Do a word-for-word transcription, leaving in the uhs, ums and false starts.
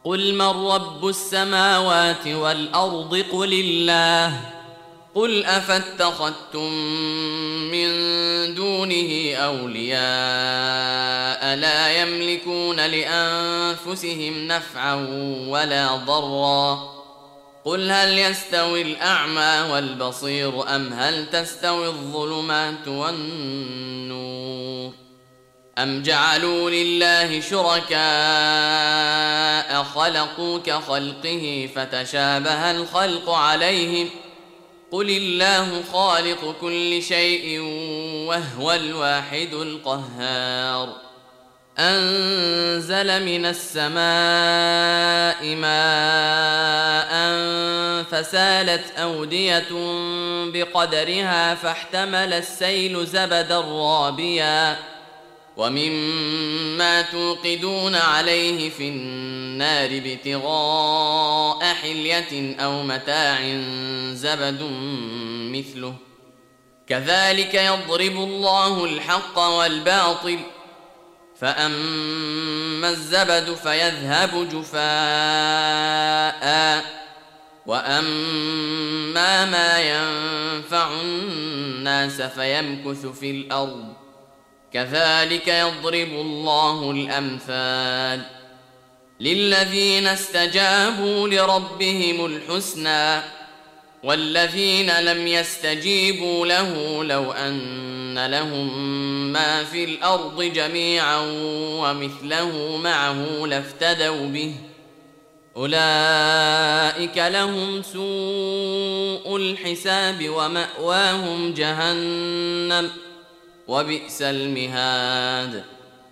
قل من رب السماوات والأرض قل الله قل أفاتخذتم من دونه أولياء لا يملكون لأنفسهم نفعا ولا ضرا قل هل يستوي الأعمى والبصير أم هل تستوي الظلمات والنور أم جعلوا لله شركاء خلقوا كخلقه فتشابه الخلق عليهم قل الله خالق كل شيء وهو الواحد القهار أنزل من السماء ماء فسالت أودية بقدرها فاحتمل السيل زبدا رابيا ومما توقدون عليه في النار ابتغاء حلية أو متاع زبد مثله كذلك يضرب الله الحق والباطل فأما الزبد فيذهب جفاء وأما ما ينفع الناس فيمكث في الأرض كذلك يضرب الله الأمثال للذين استجابوا لربهم الحسنى والذين لم يستجيبوا له لو أن لهم ما في الأرض جميعا ومثله معه لافتدوا به أولئك لهم سوء الحساب ومأواهم جهنم وبئس المهاد